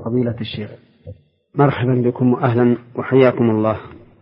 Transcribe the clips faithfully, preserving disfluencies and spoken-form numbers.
فضيلة الشيخ. مرحبا بكم وأهلا وحياكم الله.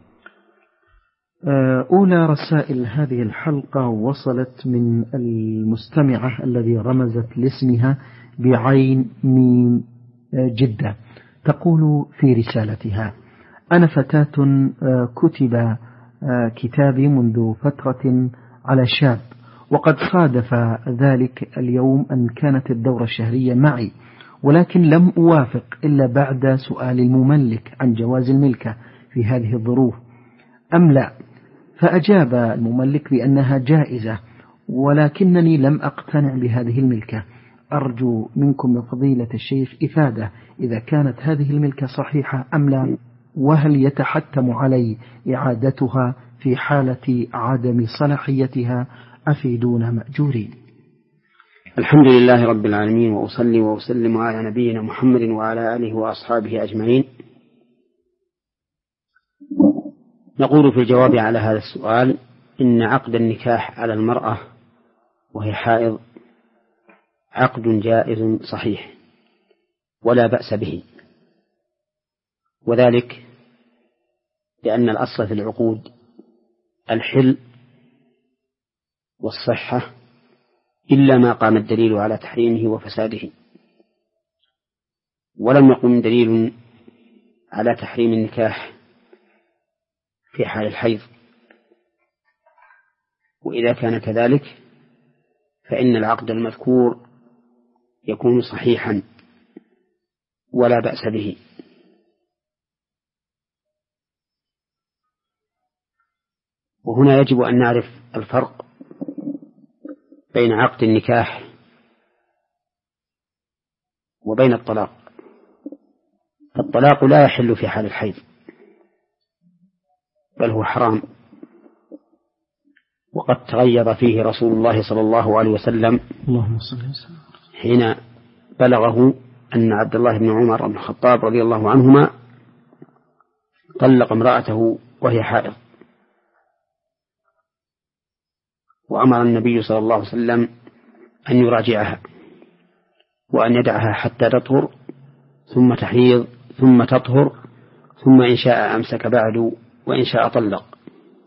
أولى رسائل هذه الحلقة وصلت من المستمعة الذي رمزت لاسمها بعين ميم جدة. تقول في رسالتها: أنا فتاة كتب كتابي منذ فترة على شاب، وقد صادف ذلك اليوم أن كانت الدورة الشهرية معي، ولكن لم أوافق إلا بعد سؤال المملك عن جواز الملكة في هذه الظروف أم لا، فأجاب المملك بأنها جائزة، ولكنني لم أقتنع بهذه الملكة. أرجو منكم يا فضيلة الشيخ إفادة إذا كانت هذه الملكة صحيحة أم لا، وهل يتحتم علي إعادتها في حالة عدم صلاحيتها؟ أفيدونا مأجورين. الحمد لله رب العالمين، وأصلي وأسلم على نبينا محمد وعلى آله وأصحابه أجمعين. نقول في الجواب على هذا السؤال: إن عقد النكاح على المرأة وهي حائض عقد جائز صحيح ولا بأس به، وذلك لأن الأصل في العقود الحل والصحة إلا ما قام الدليل على تحريمه وفساده، ولم يقم دليل على تحريم النكاح في حال الحيض. وإذا كان كذلك فإن العقد المذكور يكون صحيحا ولا بأس به. وهنا يجب أن نعرف الفرق بين عقد النكاح وبين الطلاق. الطلاق لا يحل في حال الحيض، بل هو حرام، وقد تغيظ فيه رسول الله صلى الله عليه وسلم حين بلغه أن عبد الله بن عمر بن الخطاب رضي الله عنهما طلق امرأته وهي حائض، وأمر النبي صلى الله عليه وسلم أن يراجعها وأن يدعها حتى تطهر ثم تحيض ثم تطهر، ثم إن شاء أمسك بعد وإن شاء طلق.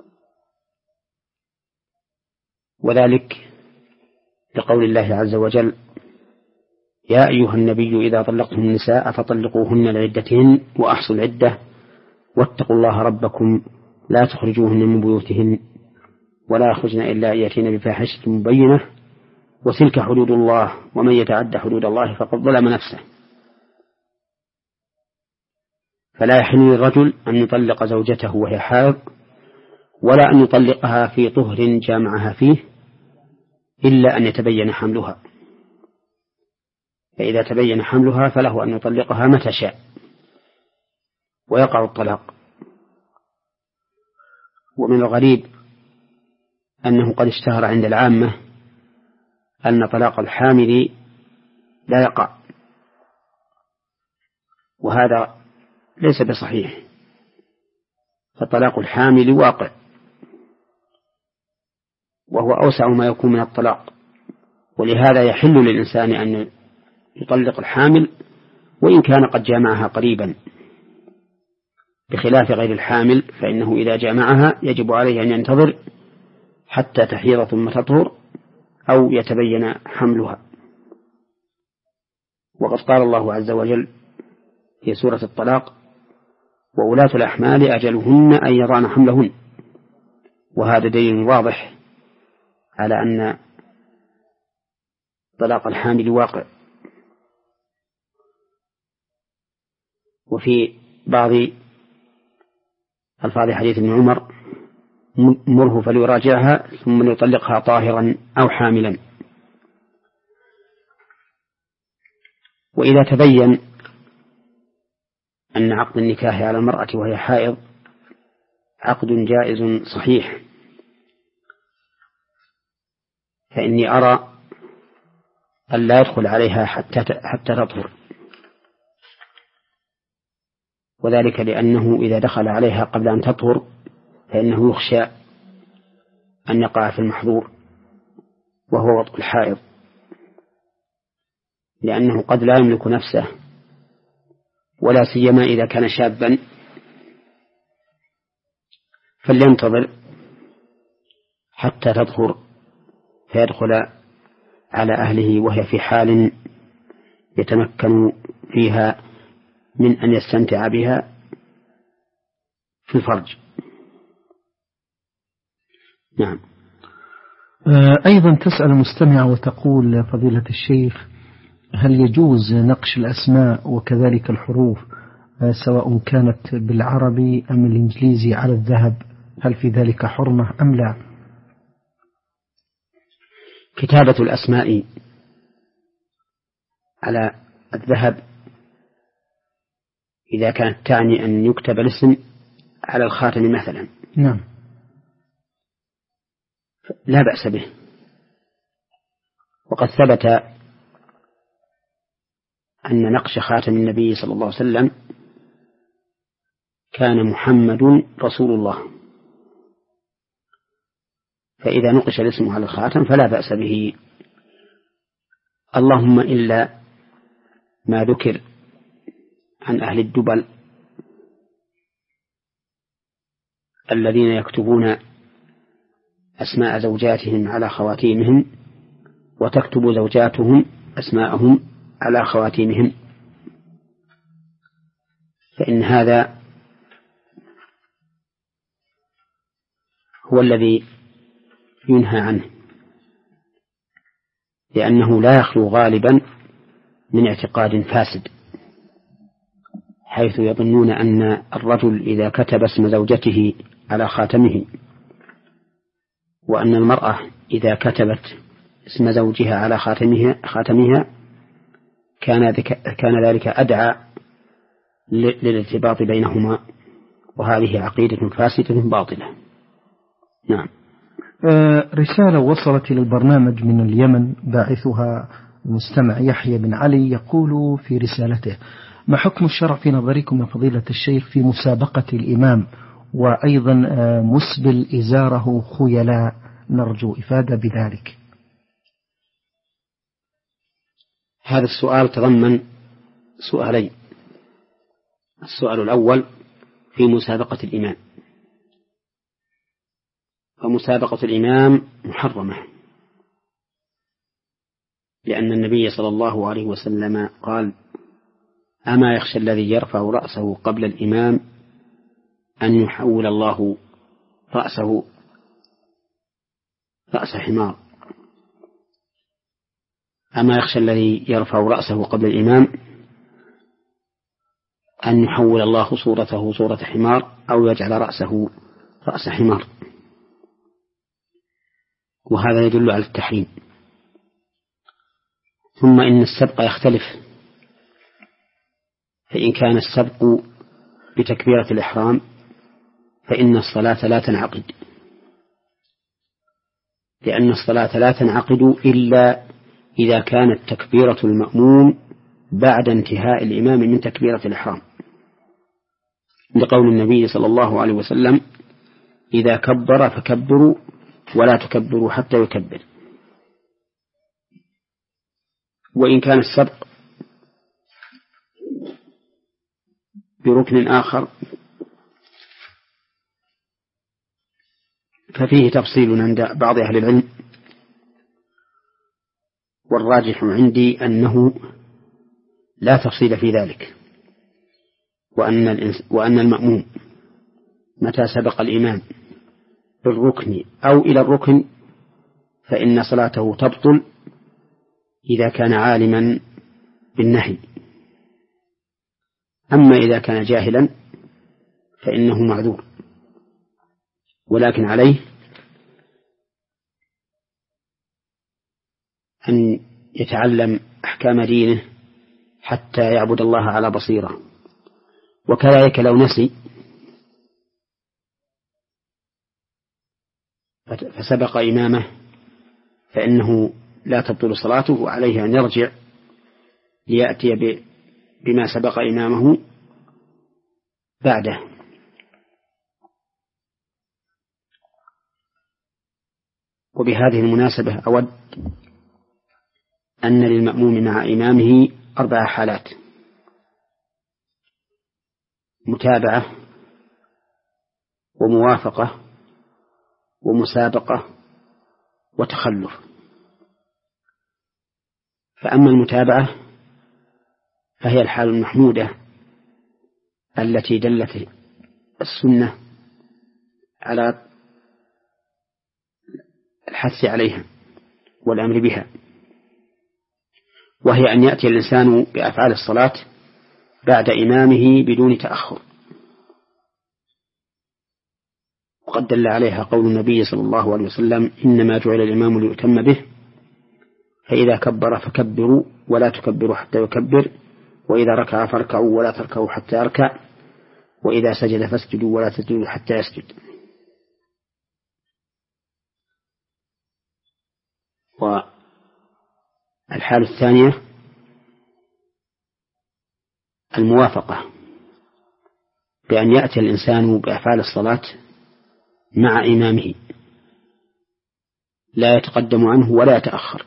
وذلك لقول الله عز وجل: يا أيها النبي إذا طلقتم النساء فطلقوهن لعدتهن وأحصوا العدة واتقوا الله ربكم لا تخرجوهن من بيوتهن ولا يخرجن إلا أن يأتين بفاحشة مبينة وتلك حدود الله ومن يتعد حدود الله فقد ظلم نفسه. فلا يحل للرجل أن يطلق زوجته وهي حائض، ولا أن يطلقها في طهر جامعها فيه، إلا أن يتبين حملها، فإذا تبين حملها فله أن يطلقها متى شاء ويقع الطلاق. ومن الغريب أنه قد اشتهر عند العامة أن طلاق الحامل لا يقع، وهذا ليس بصحيح، فطلاق الحامل واقع، وهو أوسع ما يكون من الطلاق، ولهذا يحل للإنسان أن يطلق الحامل وإن كان قد جامعها قريبا، بخلاف غير الحامل فإنه إذا جامعها يجب عليه أن ينتظر حتى تحيض ثم تطهر أو يتبين حملها. وقد قال الله عز وجل في سورة الطلاق: وأولاة الأحمال أجلهن أن يضعن حملهن. وهذا دليل واضح على أن طلاق الحامل واقع. وفي بعض ألفاظ حديث ابن عمر: مره فليراجعها ثم يطلقها طاهرا أو حاملا. وإذا تبين أن عقد النكاح على المرأة وهي حائض عقد جائز صحيح، فإني أرى أن لا يدخل عليها حتى حتى تطهر، وذلك لأنه إذا دخل عليها قبل أن تطهر فإنه يخشى أن يقع في المحظور وهو وطء الحائض، لأنه قد لا يملك نفسه ولا سيما إذا كان شابا فلينتظر حتى تظهر فيدخل على أهله وهي في حال يتمكن فيها من أن يستمتع بها في الفرج. نعم. أيضا تسأل المستمع وتقول فضيلة الشيخ: هل يجوز نقش الأسماء وكذلك الحروف سواء كانت بالعربي أم الإنجليزي على الذهب؟ هل في ذلك حرمة أم لا؟ كتابة الأسماء على الذهب إذا كانت تعني أن يكتب الاسم على الخاتم مثلا، نعم، لا بأس به. وقد ثبت أن نقش خاتم النبي صلى الله عليه وسلم كان محمد رسول الله، فإذا نقش الاسم على الخاتم فلا بأس به، اللهم إلا ما ذكر عن أهل الدبل الذين يكتبون أسماء زوجاتهم على خواتيمهم وتكتب زوجاتهم أسماءهم على خواتيمهم، فإن هذا هو الذي ينهى عنه، لأنه لا يخلو غالبا من اعتقاد فاسد، حيث يظنون أن الرجل إذا كتب اسم زوجته على خاتمه وأن المرأة إذا كتبت اسم زوجها على خاتمها, خاتمها كان, كان ذلك أدعى للارتباط بينهما، وهذه عقيدة فاسدة باطلة. نعم. رسالة وصلت إلى البرنامج من اليمن، باعثها المستمع يحيى بن علي، يقول في رسالته: ما حكم الشرع في نظركم يا فضيلة الشيخ في مسابقة الإمام وأيضا مسبل إزاره خيلاء؟ نرجو إفادة بذلك. هذا السؤال تضمن سؤالين. السؤال الأول في مسابقة الإمام، فمسابقة الإمام محرمة، لأن النبي صلى الله عليه وسلم قال: أما يخشى الذي يرفع رأسه قبل الإمام أن يحول الله رأسه رأس حمار. أما يخشى الذي يرفع رأسه قبل الإمام أن يحول الله صورته صورة حمار أو يجعل رأسه رأس حمار، وهذا يدل على التحريم. ثم إن السبق يختلف، فإن كان السبق بتكبيرة الإحرام فإن الصلاة لا تنعقد، لأن الصلاة لا تنعقد إلا إذا كانت تكبيرة المأموم بعد انتهاء الإمام من تكبيرة الإحرام، لقول النبي صلى الله عليه وسلم: إذا كبر فكبروا ولا تكبروا حتى يكبر. وإن كان السبق بركن آخر ففيه تفصيل عند بعض أهل العلم، والراجح عندي أنه لا تفصيل في ذلك، وأن, وأن المأموم متى سبق الإمام بالركن أو إلى الركن فإن صلاته تبطل إذا كان عالما بالنهي، أما إذا كان جاهلا فإنه معذور، ولكن عليه أن يتعلم أحكام دينه حتى يعبد الله على بصيرة. وكذلك لو نسي فسبق إمامه فإنه لا تبطل صلاته، وعليه أن يرجع ليأتي بما سبق إمامه بعده. وبهذه المناسبة أود أن للمأموم مع إمامه أربع حالات: متابعة وموافقة ومسابقة وتخلف. فأما المتابعة فهي الحال المحمودة التي دلت السنة على الحث عليها والأمر بها، وهي أن يأتي الإنسان بأفعال الصلاة بعد إمامه بدون تأخر، وقد دل عليها قول النبي صلى الله عليه وسلم: إنما جعل الإمام ليؤتم به، فإذا كبر فكبروا ولا تكبروا حتى يكبر، وإذا ركع فاركعوا ولا تركعوا حتى يركع، وإذا سجد فاسجدوا ولا تسجدوا حتى يسجد. والحالة الثانية الموافقة، بأن يأتي الإنسان بأفعال الصلاة مع إمامه لا يتقدم عنه ولا يتأخر،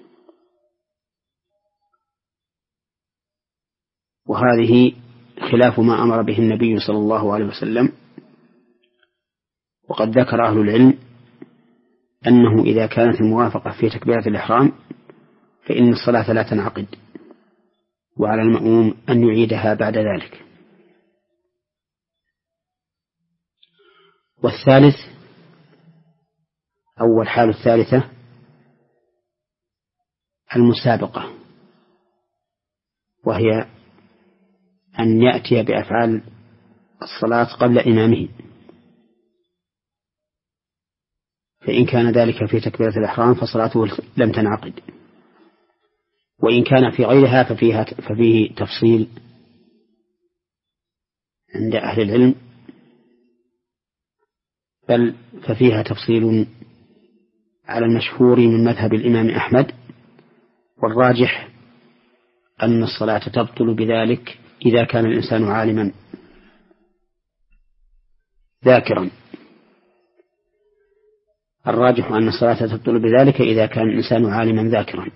وهذه خلاف ما أمر به النبي صلى الله عليه وسلم. وقد ذكر أهل العلم أنه إذا كانت الموافقة في تكبيرة الإحرام فإن الصلاة لا تنعقد، وعلى المأموم أن يعيدها بعد ذلك. والثالث أو الحالة الثالثة المسابقة، وهي أن يأتي بأفعال الصلاة قبل إمامه، فإن كان ذلك في تكبيرة الإحرام فصلاته لم تنعقد، وإن كان في غيرها ففيها ففيه تفصيل عند أهل العلم، بل ففيها تفصيل على المشهور من مذهب الإمام أحمد، والراجح أن الصلاة تبطل بذلك إذا كان الإنسان عالما ذاكرا. الراجح أن الصلاة تبطل بذلك إذا كان الإنسان عالما ذاكرا.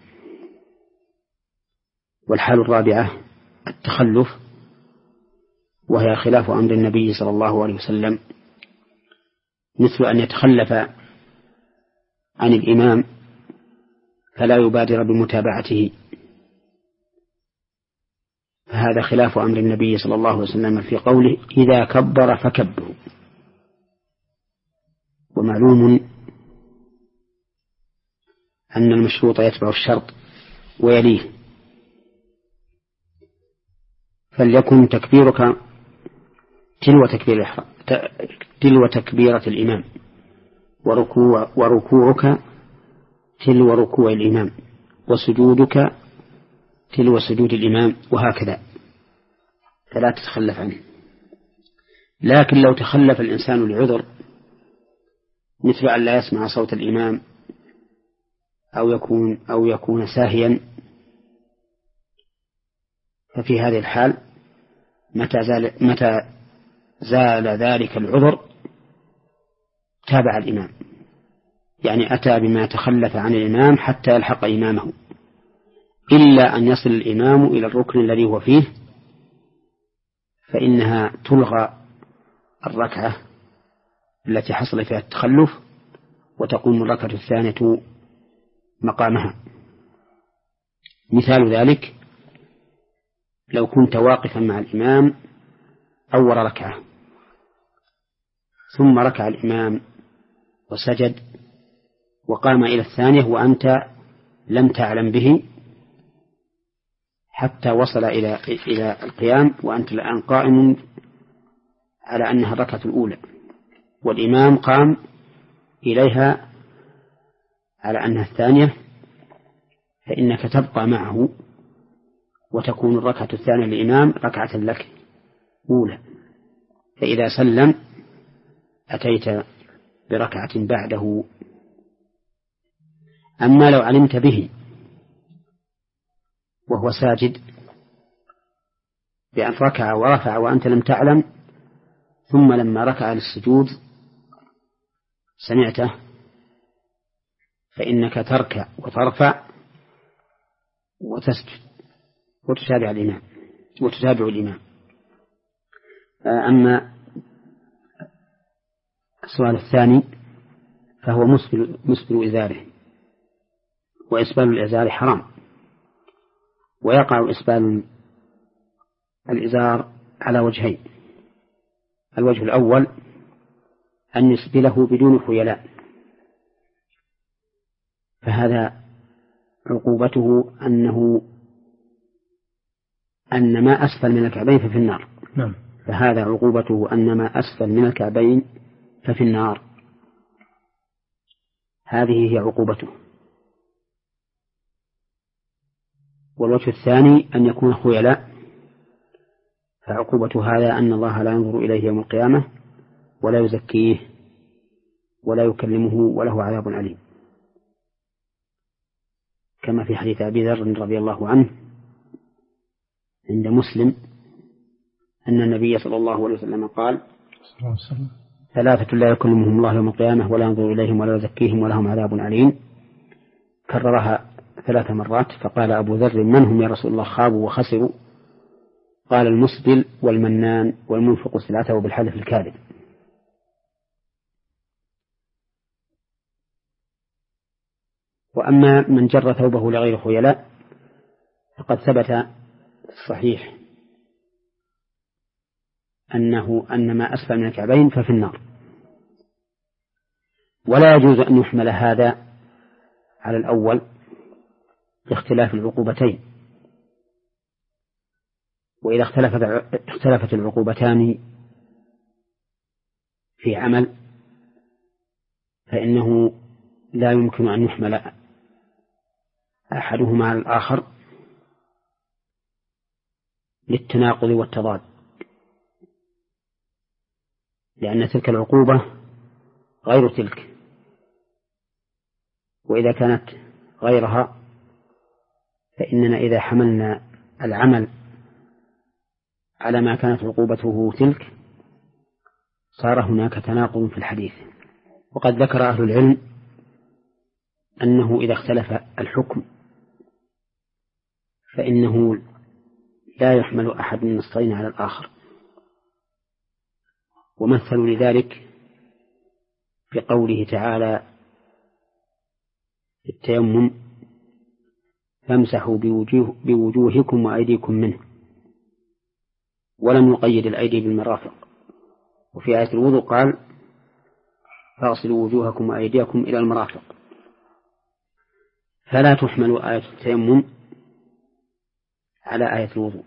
والحال الرابعة التخلف، وهي خلاف أمر النبي صلى الله عليه وسلم، مثل أن يتخلف عن الإمام فلا يبادر بمتابعته، فهذا خلاف أمر النبي صلى الله عليه وسلم في قوله: إذا كبر فكبروا. ومعلوم أن المشروط يتبع الشرط ويليه، فليكن تكبيرك تلو تكبير تلو تكبيرة الإمام، وركوع وركوعك تلو ركوع الإمام، وسجودك تلو سجود الإمام، وهكذا، فلا تتخلف عنه. لكن لو تخلف الإنسان لعذر، مثل أن لا يسمع صوت الإمام أو يكون أو يكون ساهيا، ففي هذه الحال متى زال, متى زال ذلك العذر تابع الإمام، يعني أتى بما تخلف عن الإمام حتى يلحق إمامه، إلا أن يصل الإمام إلى الركن الذي هو فيه، فإنها تلغى الركعة التي حصل فيها التخلف، وتقوم الركعة الثانية مقامها. مثال ذلك: لو كنت واقفا مع الإمام أول ركعة، ثم ركع الإمام وسجد وقام إلى الثانية وأنت لم تعلم به حتى وصل إلى إلى القيام، وأنت الآن قائم على أنها الركعة الأولى، والإمام قام إليها على أنها الثانية، فإنك تبقى معه وتكون الركعة الثانية للإمام ركعة لك أولى، فإذا سلم أتيت بركعة بعده. أما لو علمت به وهو ساجد بأن ركع ورفع وأنت لم تعلم، ثم لما ركع للسجود سمعته، فإنك تركع وترفع وتسجد وتتابع الإمام وتتابع الإمام. أما السؤال الثاني فهو مسبل, مسبل إزاره، وإسبال الإزار حرام، ويقع إسبال الإزار على وجهين. الوجه الأول أن يسبله بدون خيلاء، فهذا عقوبته أنه أن ما أسفل من الكعبين ففي النار. نعم. فهذا عقوبته أن ما أسفل من الكعبين ففي النار، هذه هي عقوبته. والوجه الثاني أن يكون خيلاء، فعقوبة هذا أن الله لا ينظر إليه يوم القيامة ولا يزكيه ولا يكلمه وله عذاب أليم، كما في حديث أبي ذر رضي الله عنه عند مسلم أن النبي صلى الله عليه وسلم قال: ثلاثة لا يكلمهم الله يوم القيامة ولا ينظر إليهم ولا يزكيهم ولهم عذاب أليم. كررها ثلاث مرات، فقال أبو ذر: من هم يا رسول الله؟ خابوا وخسروا. قال: المسبل والمنان والمنفق سلعته بالحلف الكاذب. وأما من جر ثوبه لغير خيلاء فقد ثبت الصحيح أنه أن ما أسفل من الكعبين ففي النار، ولا يجوز أن يحمل هذا على الأول لاختلاف العقوبتين. وإذا اختلفت اختلفت العقوبتان في عمل فإنه لا يمكن أن يحمل أحدهما على الآخر للتناقض والتضاد، لأن تلك العقوبة غير تلك، وإذا كانت غيرها فإننا إذا حملنا العمل على ما كانت عقوبته تلك صار هناك تناقض في الحديث. وقد ذكر أهل العلم أنه إذا اختلف الحكم فإنه لا يحمل أحد من النصين على الآخر، ومثلوا لذلك بقوله تعالى في التيمم: فامسحوا بوجوه بوجوهكم وأيديكم منه، ولم يقيد الأيدي بالمرافق. وفي آية الوضوء قال: فاغسلوا وجوهكم وأيديكم إلى المرافق. فلا تحمل آية التيمم على آية الوضوء،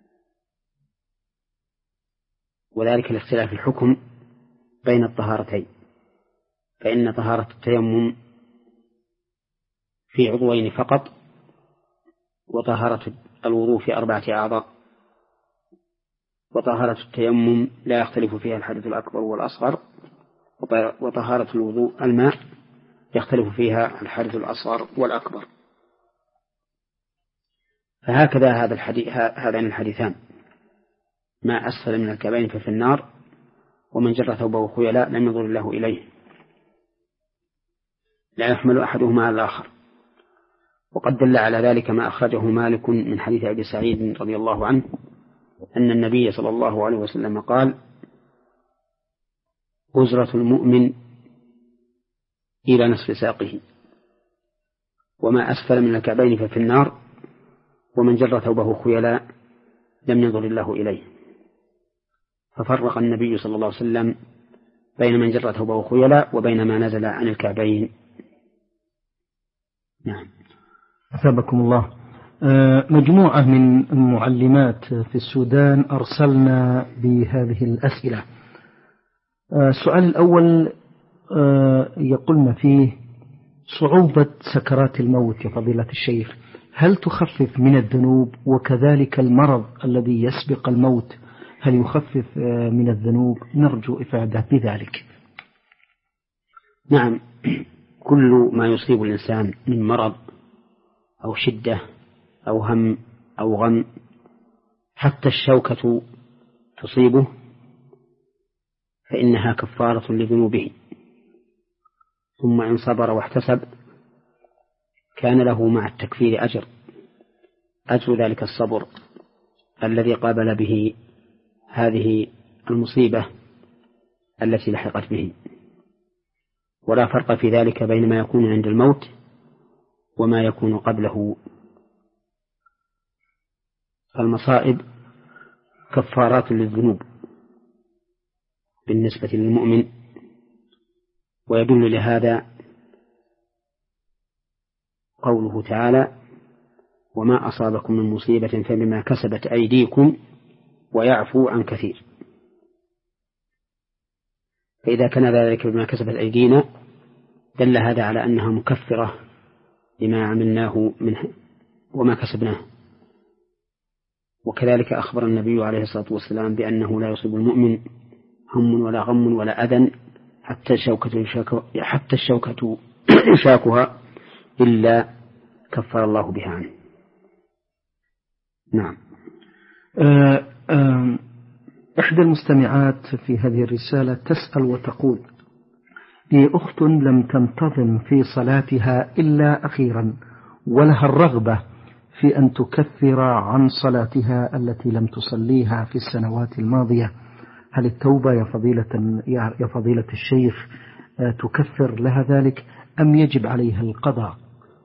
وذلك لاختلاف الحكم بين الطهارتين، فإن طهارة التيمم في عضوين فقط، وطهارة الوضوء في أربعة أعضاء. وطهارة التيمم لا يختلف فيها الحدث الأكبر والأصغر، وطهارة الوضوء الماء يختلف فيها الحدث الأصغر والأكبر. فهكذا هذا الحديث هذان الحديثان: ما أسفل من الكعبين ففي النار، ومن جر ثوبه خيلاء لم ينظر الله إليه، لا يحمل أحدهما على الآخر. وقد دل على ذلك ما أخرجه مالك من حديث أبي سعيد رضي الله عنه أن النبي صلى الله عليه وسلم قال: أزرة المؤمن إلى نصف ساقه، وما أسفل من الكعبين ففي النار، ومن جر ثوبه خيلاء لم ينظر الله إليه. ففرق النبي صلى الله عليه وسلم بين من جر ثوبه خيلاء وبين ما نزل عن الكعبين. نعم. أثابكم الله. مجموعة من المعلمات في السودان أرسلنا بهذه الأسئلة. السؤال الأول يقولنا فيه: صعوبة سكرات الموت يا فضيلة الشيخ، هل تخفف من الذنوب؟ وكذلك المرض الذي يسبق الموت هل يخفف من الذنوب؟ نرجو إفادة بذلك. نعم، كل ما يصيب الإنسان من مرض أو شدة أو هم أو غم، حتى الشوكة تصيبه، فإنها كفارة لذنوبه، ثم إن صبر واحتسب كان له مع التكفير أجر أجر ذلك الصبر الذي قابل به هذه المصيبة التي لحقت به، ولا فرق في ذلك بين ما يكون عند الموت وما يكون قبله. المصائب كفارات للذنوب بالنسبة للمؤمن، ويدل لهذا قوله تعالى: وما أصابكم من مصيبة فبما كسبت أيديكم ويعفو عن كثير. فإذا كان ذلك بما كسبت أيدينا دل هذا على أنها مكفرة لما عملناه منه وما كسبناه. وكذلك أخبر النبي عليه الصلاة والسلام بأنه لا يصيب المؤمن هم ولا غم ولا أذى حتى الشوكة حتى الشوكة يشاكها إلا كفر الله بها عنه. نعم. أه أه إحدى المستمعات في هذه الرسالة تسأل وتقول: لي أخت لم تنتظم في صلاتها إلا أخيرا، ولها الرغبة في أن تكفر عن صلاتها التي لم تصليها في السنوات الماضية. هل التوبة يا فضيلة, يا فضيلة الشيخ تكفر لها ذلك أم يجب عليها القضاء؟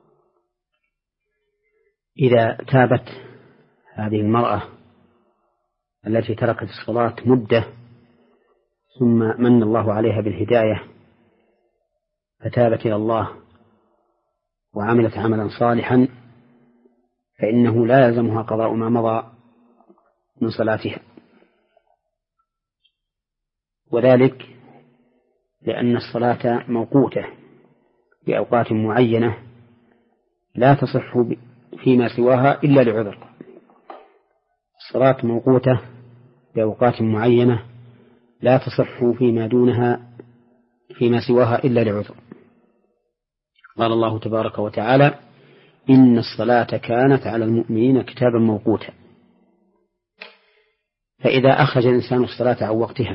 إذا تابت هذه المرأة التي تركت الصلاة مدة ثم من الله عليها بالهداية فتابت إلى الله وعملت عملا صالحا فإنه لا يلزمها قضاء ما مضى من صلاتها، وذلك لأن الصلاة موقوتة بأوقات معينة لا تصح فيما سواها إلا لعذر. الصلاة موقوتة بأوقات معينة لا تصح فيما دونها فيما سواها إلا لعذر. قال الله تبارك وتعالى: إن الصلاة كانت على المؤمنين كتابا موقوتا. فإذا أخرج الإنسان الصلاة عن وقتها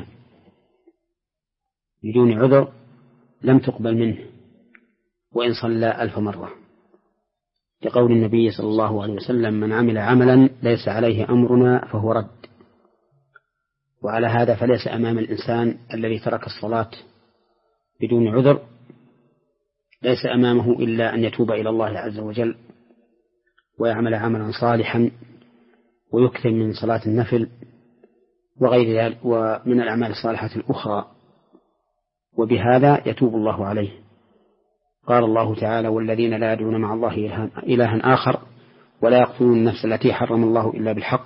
بدون عذر لم تقبل منه وإن صلى ألف مرة، لقول النبي صلى الله عليه وسلم: من عمل عملا ليس عليه أمرنا فهو رد. وعلى هذا فليس أمام الإنسان الذي ترك الصلاة بدون عذر ليس أمامه إلا أن يتوب إلى الله عز وجل ويعمل عملا صالحا ويكثر من صلاة النفل وغير ذلك ومن الأعمال الصالحة الأخرى، وبهذا يتوب الله عليه. قال الله تعالى: والذين لا يدعون مع الله إلها آخر ولا يقتلون النفس التي حرم الله إلا بالحق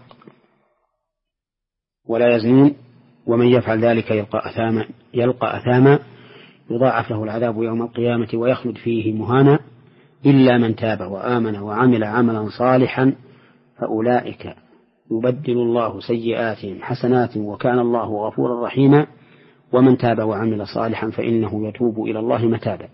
ولا يزنون ومن يفعل ذلك يلقى أثاما يلقى أثاما يضاعف له العذاب يوم القيامة ويخلد فيه مهانا إلا من تاب وآمن وعمل عملا صالحا فأولئك يبدل الله سيئاتهم حسنات وكان الله غفورا رحيما ومن تاب وعمل صالحا فإنه يتوب إلى الله متابا.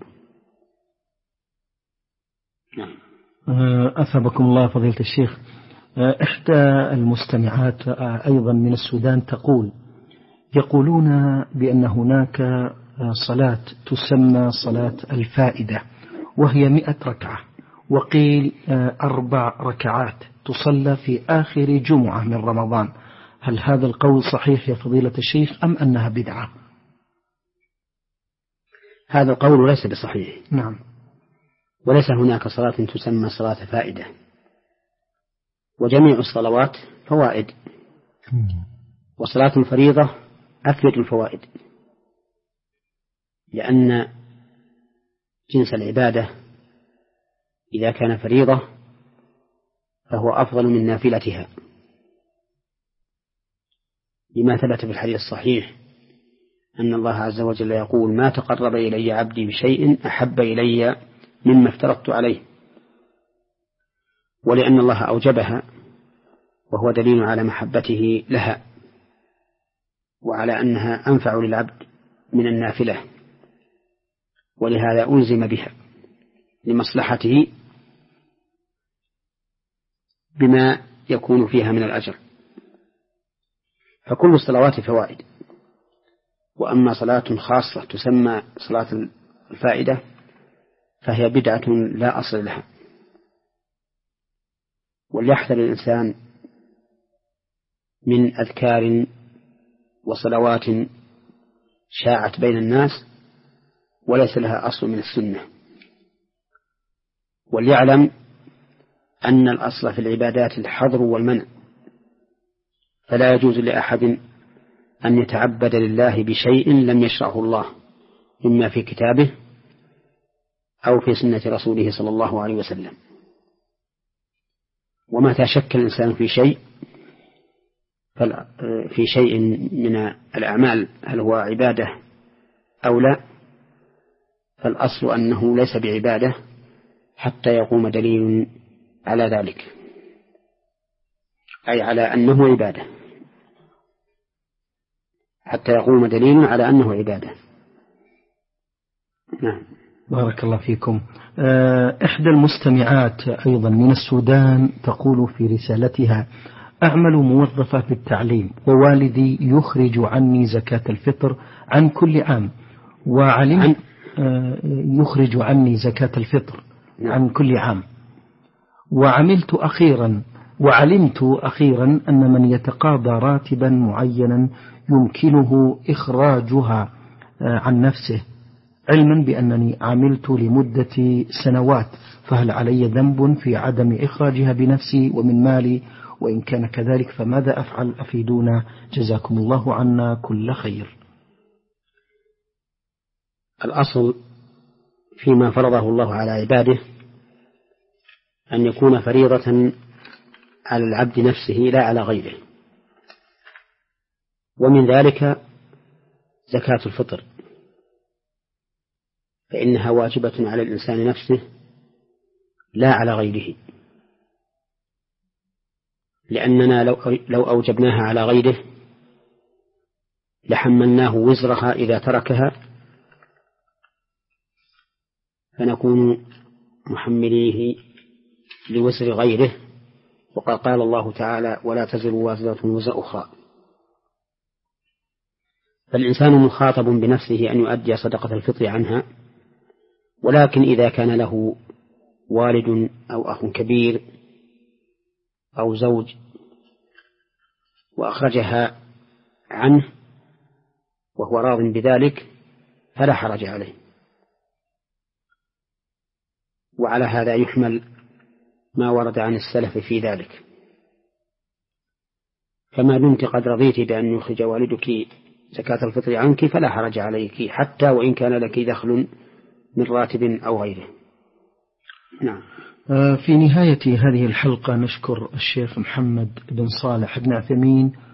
أثابكم الله فضيلة الشيخ. إحدى المستمعات أيضا من السودان تقول: يقولون بأن هناك صلاة تسمى صلاة الفائدة وهي مئة ركعة، وقيل أربع ركعات تصلى في آخر جمعة من رمضان. هل هذا القول صحيح يا فضيلة الشيخ أم أنها بدعة؟ هذا القول ليس بصحيح. نعم. وليس هناك صلاة تسمى صلاة فائدة، وجميع الصلوات فوائد، وصلاة الفريضة أفيد الفوائد، لأن جنس العبادة إذا كان فريضة فهو أفضل من نافلتها، لما ثبت في الحديث الصحيح أن الله عز وجل يقول: ما تقرب إلي عبدي بشيء أحب إلي مما افترضت عليه. ولأن الله أوجبها وهو دليل على محبته لها وعلى أنها أنفع للعبد من النافلة، ولهذا ألزم بها لمصلحته بما يكون فيها من الأجر. فكل الصلوات فوائد، وأما صلاة خاصة تسمى صلاة الفائدة فهي بدعة لا أصل لها. وليحذر الإنسان من أذكار وصلوات شاعت بين الناس وليس لها أصل من السنة. وليعلم أن الأصل في العبادات الحظر والمنع، فلا يجوز لأحد أن يتعبد لله بشيء لم يشرعه الله، إما في كتابه أو في سنة رسوله صلى الله عليه وسلم. ومتى شك الإنسان في شيء في شيء من الأعمال هل هو عبادة أو لا، فالأصل أنه ليس بعبادة حتى يقوم دليل على ذلك، أي على أنه عبادة، حتى يقوم دليل على أنه عبادة. نعم. بارك الله فيكم. إحدى المستمعات أيضا من السودان تقول في رسالتها: أعمل موظفة في التعليم، ووالدي يخرج عني زكاة الفطر عن كل عام، وعلمت يخرج عني زكاة الفطر عن كل عام، وعملت أخيرا وعلمت أخيرا أن من يتقاضى راتبا معينا يمكنه إخراجها عن نفسه، علما بأنني عملت لمدة سنوات، فهل علي ذنب في عدم إخراجها بنفسي ومن مالي؟ وإن كان كذلك فماذا أفعل؟ أفيدونا جزاكم الله عنا كل خير. الأصل فيما فرضه الله على عباده أن يكون فريضة على العبد نفسه لا على غيره، ومن ذلك زكاة الفطر، فإنها واجبة على الإنسان نفسه لا على غيره، لأننا لو أوجبناها على غيره لحملناه وزرها إذا تركها، فنكون محمليه لوزر غيره. وقد قال الله تعالى: ولا تزر وازرة وزر أخرى. فالإنسان مخاطب بنفسه أن يؤدي صدقة الفطر عنها، ولكن إذا كان له والد أو أخ كبير أو زوج وأخرجها عنه وهو راض بذلك فلا حرج عليه. وعلى هذا يحمل ما ورد عن السلف في ذلك، فما دمت قد رضيت بأن يخرج والدك زكاة الفطر عنك فلا حرج عليك، حتى وإن كان لك دخل من راتب أو غيره. نعم. في نهاية هذه الحلقة نشكر الشيخ محمد بن صالح بن عثيمين